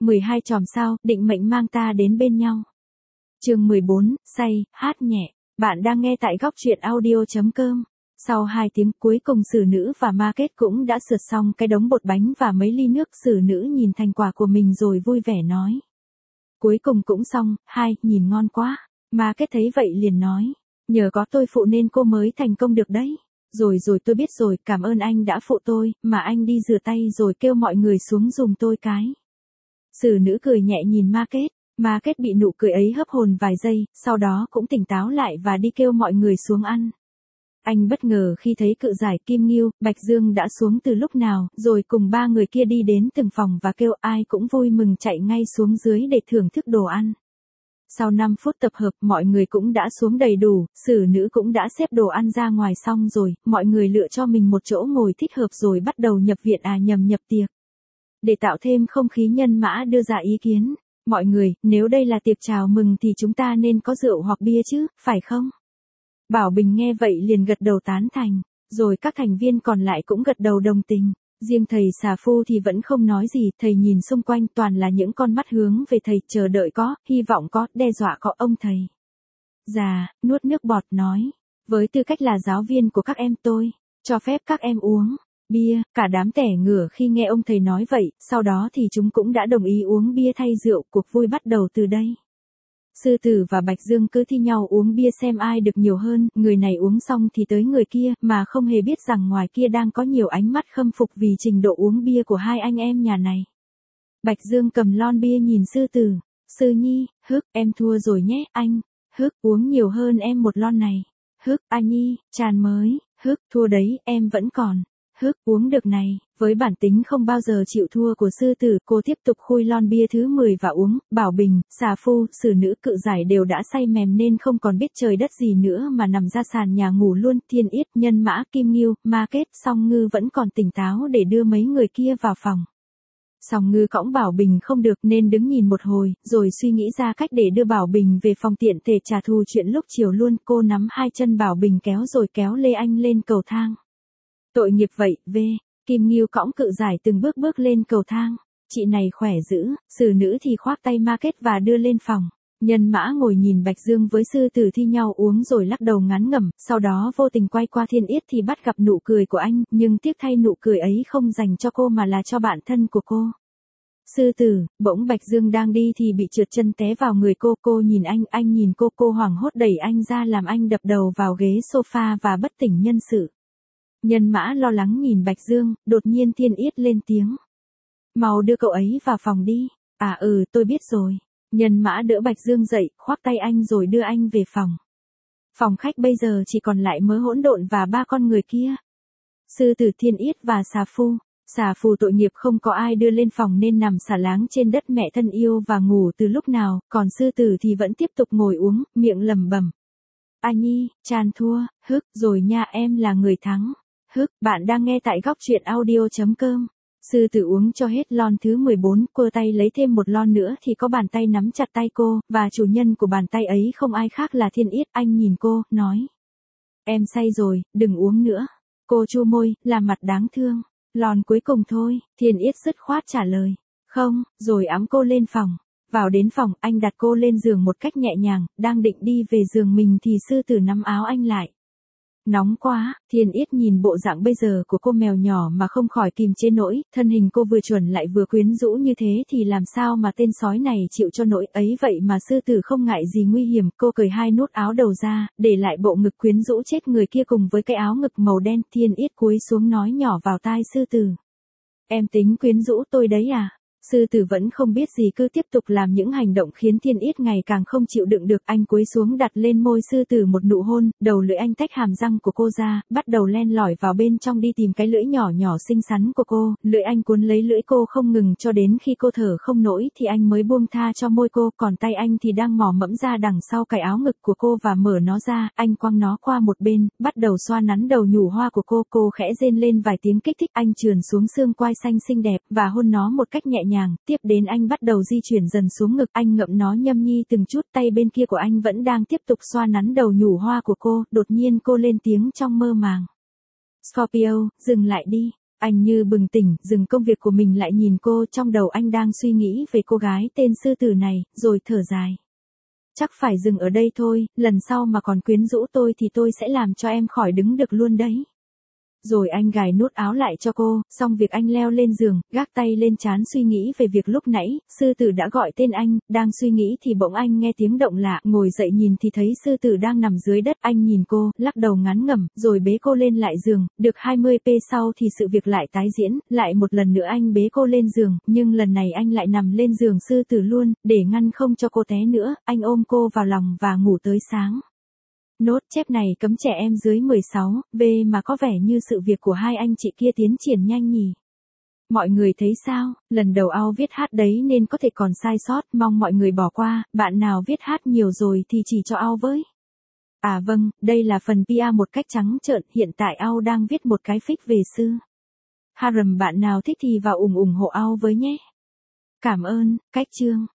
12 chòm sao, định mệnh mang ta đến bên nhau. Chương 14, say, hát nhẹ. Bạn đang nghe tại góc truyện audio.com. Sau 2 tiếng cuối cùng xử nữ và ma kết cũng đã sượt xong cái đống bột bánh và mấy ly nước. Xử nữ nhìn thành quả của mình rồi vui vẻ nói. Cuối cùng cũng xong, nhìn ngon quá. Ma kết thấy vậy liền nói. Nhờ có tôi phụ nên cô mới thành công được đấy. Rồi tôi biết rồi, cảm ơn anh đã phụ tôi, mà anh đi rửa tay rồi kêu mọi người xuống giùm tôi cái. Xử nữ cười nhẹ nhìn ma kết bị nụ cười ấy hấp hồn vài giây, sau đó cũng tỉnh táo lại và đi kêu mọi người xuống ăn. Anh bất ngờ khi thấy Cự Giải, Kim Ngưu, Bạch Dương đã xuống từ lúc nào, rồi cùng 3 người kia đi đến từng phòng và kêu ai cũng vui mừng chạy ngay xuống dưới để thưởng thức đồ ăn. Sau 5 phút tập hợp mọi người cũng đã xuống đầy đủ, xử nữ cũng đã xếp đồ ăn ra ngoài xong rồi, mọi người lựa cho mình một chỗ ngồi thích hợp rồi bắt đầu nhập tiệc. Để tạo thêm không khí nhân mã đưa ra ý kiến, mọi người, nếu đây là tiệc chào mừng thì chúng ta nên có rượu hoặc bia chứ, phải không? Bảo Bình nghe vậy liền gật đầu tán thành, rồi các thành viên còn lại cũng gật đầu đồng tình. Riêng thầy Xà Phu thì vẫn không nói gì, thầy nhìn xung quanh toàn là những con mắt hướng về thầy, chờ đợi có, hy vọng có, đe dọa có. Ông thầy già, nuốt nước bọt nói, với tư cách là giáo viên của các em tôi, cho phép các em uống bia. Cả đám tẻ ngửa khi nghe ông thầy nói vậy, sau đó thì chúng cũng đã đồng ý uống bia thay rượu, cuộc vui bắt đầu từ đây. Sư Tử và Bạch Dương cứ thi nhau uống bia xem ai được nhiều hơn, người này uống xong thì tới người kia, mà không hề biết rằng ngoài kia đang có nhiều ánh mắt khâm phục vì trình độ uống bia của hai anh em nhà này. Bạch Dương cầm lon bia nhìn Sư Tử, Sư Nhi, em thua rồi nhé, anh, uống nhiều hơn em một lon này, A Nhi, tràn mới, thua đấy, em vẫn còn, uống được này. Với bản tính không bao giờ chịu thua của Sư Tử, cô tiếp tục khui lon bia thứ 10 và uống. Bảo Bình, Xà Phu, xử nữ, Cự Giải đều đã say mềm nên không còn biết trời đất gì nữa mà nằm ra sàn nhà ngủ luôn. Thiên Yết, Nhân Mã, Kim Ngưu, Ma Kết, Song Ngư vẫn còn tỉnh táo để đưa mấy người kia vào phòng. Song Ngư cõng Bảo Bình không được nên đứng nhìn một hồi, rồi suy nghĩ ra cách để đưa Bảo Bình về phòng tiện thể trả thù chuyện lúc chiều luôn. Cô nắm 2 chân Bảo Bình kéo Lê Anh lên cầu thang. Tội nghiệp vậy, Kim Ngưu cõng Cự Giải từng bước lên cầu thang. Chị này khỏe dữ, xử nữ thì khoác tay Ma Kết và đưa lên phòng. Nhân Mã ngồi nhìn Bạch Dương với Sư Tử thi nhau uống rồi lắc đầu ngán ngẩm, sau đó vô tình quay qua Thiên Yết thì bắt gặp nụ cười của anh, nhưng tiếc thay nụ cười ấy không dành cho cô mà là cho bạn thân của cô. Sư Tử, bỗng Bạch Dương đang đi thì bị trượt chân té vào người cô nhìn anh nhìn cô hoảng hốt đẩy anh ra làm anh đập đầu vào ghế sofa và bất tỉnh nhân sự. Nhân Mã lo lắng nhìn Bạch Dương, đột nhiên Thiên Yết lên tiếng. Mau đưa cậu ấy vào phòng đi. Tôi biết rồi. Nhân Mã đỡ Bạch Dương dậy, khoác tay anh rồi đưa anh về phòng. Phòng khách bây giờ chỉ còn lại Mớ Hỗn Độn và 3 con người kia. Sư Tử, Thiên Yết và Xà Phu. Xà Phu tội nghiệp không có ai đưa lên phòng nên nằm xả láng trên đất mẹ thân yêu và ngủ từ lúc nào, còn Sư Tử thì vẫn tiếp tục ngồi uống, miệng lẩm bẩm. A Nhi, Tràn thua, rồi nha, em là người thắng. Bạn đang nghe tại góc truyện audio.com. Sư Tử uống cho hết lon thứ 14, quơ tay lấy thêm một lon nữa thì có bàn tay nắm chặt tay cô, và chủ nhân của bàn tay ấy không ai khác là Thiên Yết. Anh nhìn cô, nói. Em say rồi, đừng uống nữa. Cô chu môi, làm mặt đáng thương. Lon cuối cùng thôi, Thiên Yết dứt khoát trả lời. Không, rồi ẵm cô lên phòng. Vào đến phòng, anh đặt cô lên giường một cách nhẹ nhàng, đang định đi về giường mình thì Sư Tử nắm áo anh lại. Nóng quá, Thiên Yết nhìn bộ dạng bây giờ của cô mèo nhỏ mà không khỏi kìm chế nỗi, thân hình cô vừa chuẩn lại vừa quyến rũ như thế thì làm sao mà tên sói này chịu cho nỗi ấy vậy mà Sư Tử không ngại gì nguy hiểm, cô cởi 2 nút áo đầu ra, để lại bộ ngực quyến rũ chết người kia cùng với cái áo ngực màu đen. Thiên Yết cúi xuống nói nhỏ vào tai Sư Tử. Em tính quyến rũ tôi đấy à? Sư Tử vẫn không biết gì cứ tiếp tục làm những hành động khiến Thiên Yết ngày càng không chịu đựng được. Anh cúi xuống đặt lên môi Sư Tử một nụ hôn, đầu lưỡi anh tách hàm răng của cô ra, bắt đầu len lỏi vào bên trong đi tìm cái lưỡi nhỏ nhỏ xinh xắn của cô. Lưỡi anh cuốn lấy lưỡi cô không ngừng cho đến khi cô thở không nổi thì anh mới buông tha cho môi cô, còn tay anh thì đang mò mẫm ra đằng sau cái áo ngực của cô và mở nó ra. Anh quăng nó qua một bên, bắt đầu xoa nắn đầu nhủ hoa của cô khẽ rên lên vài tiếng kích thích. Anh trườn xuống xương quai xanh xinh đẹp và hôn nó một cách nhẹ nhàng. Tiếp đến anh bắt đầu di chuyển dần xuống ngực, anh ngậm nó nhâm nhi từng chút, tay bên kia của anh vẫn đang tiếp tục xoa nắn đầu nhủ hoa của cô. Đột nhiên cô lên tiếng trong mơ màng. Scorpio, dừng lại đi. Anh như bừng tỉnh, dừng công việc của mình lại nhìn cô, trong đầu anh đang suy nghĩ về cô gái tên sư tử này, rồi thở dài. Chắc phải dừng ở đây thôi, lần sau mà còn quyến rũ tôi thì tôi sẽ làm cho em khỏi đứng được luôn đấy. Rồi anh gài nút áo lại cho cô, xong việc anh leo lên giường, gác tay lên trán suy nghĩ về việc lúc nãy, sư tử đã gọi tên anh, đang suy nghĩ thì bỗng anh nghe tiếng động lạ, ngồi dậy nhìn thì thấy sư tử đang nằm dưới đất, anh nhìn cô, lắc đầu ngán ngẩm, rồi bế cô lên lại giường, được 20p sau thì sự việc lại tái diễn, lại một lần nữa anh bế cô lên giường, nhưng lần này anh lại nằm lên giường sư tử luôn, để ngăn không cho cô té nữa, anh ôm cô vào lòng và ngủ tới sáng. Nốt chép này cấm trẻ em dưới 16, B mà có vẻ như sự việc của hai anh chị kia tiến triển nhanh nhỉ. Mọi người thấy sao, lần đầu Ao viết hát đấy nên có thể còn sai sót, mong mọi người bỏ qua, bạn nào viết hát nhiều rồi thì chỉ cho Ao với. À vâng, đây là phần PR một cách trắng trợn, hiện tại Ao đang viết một cái fic về sư Harem, bạn nào thích thì vào ủng hộ Ao với nhé. Cảm ơn, cách chương.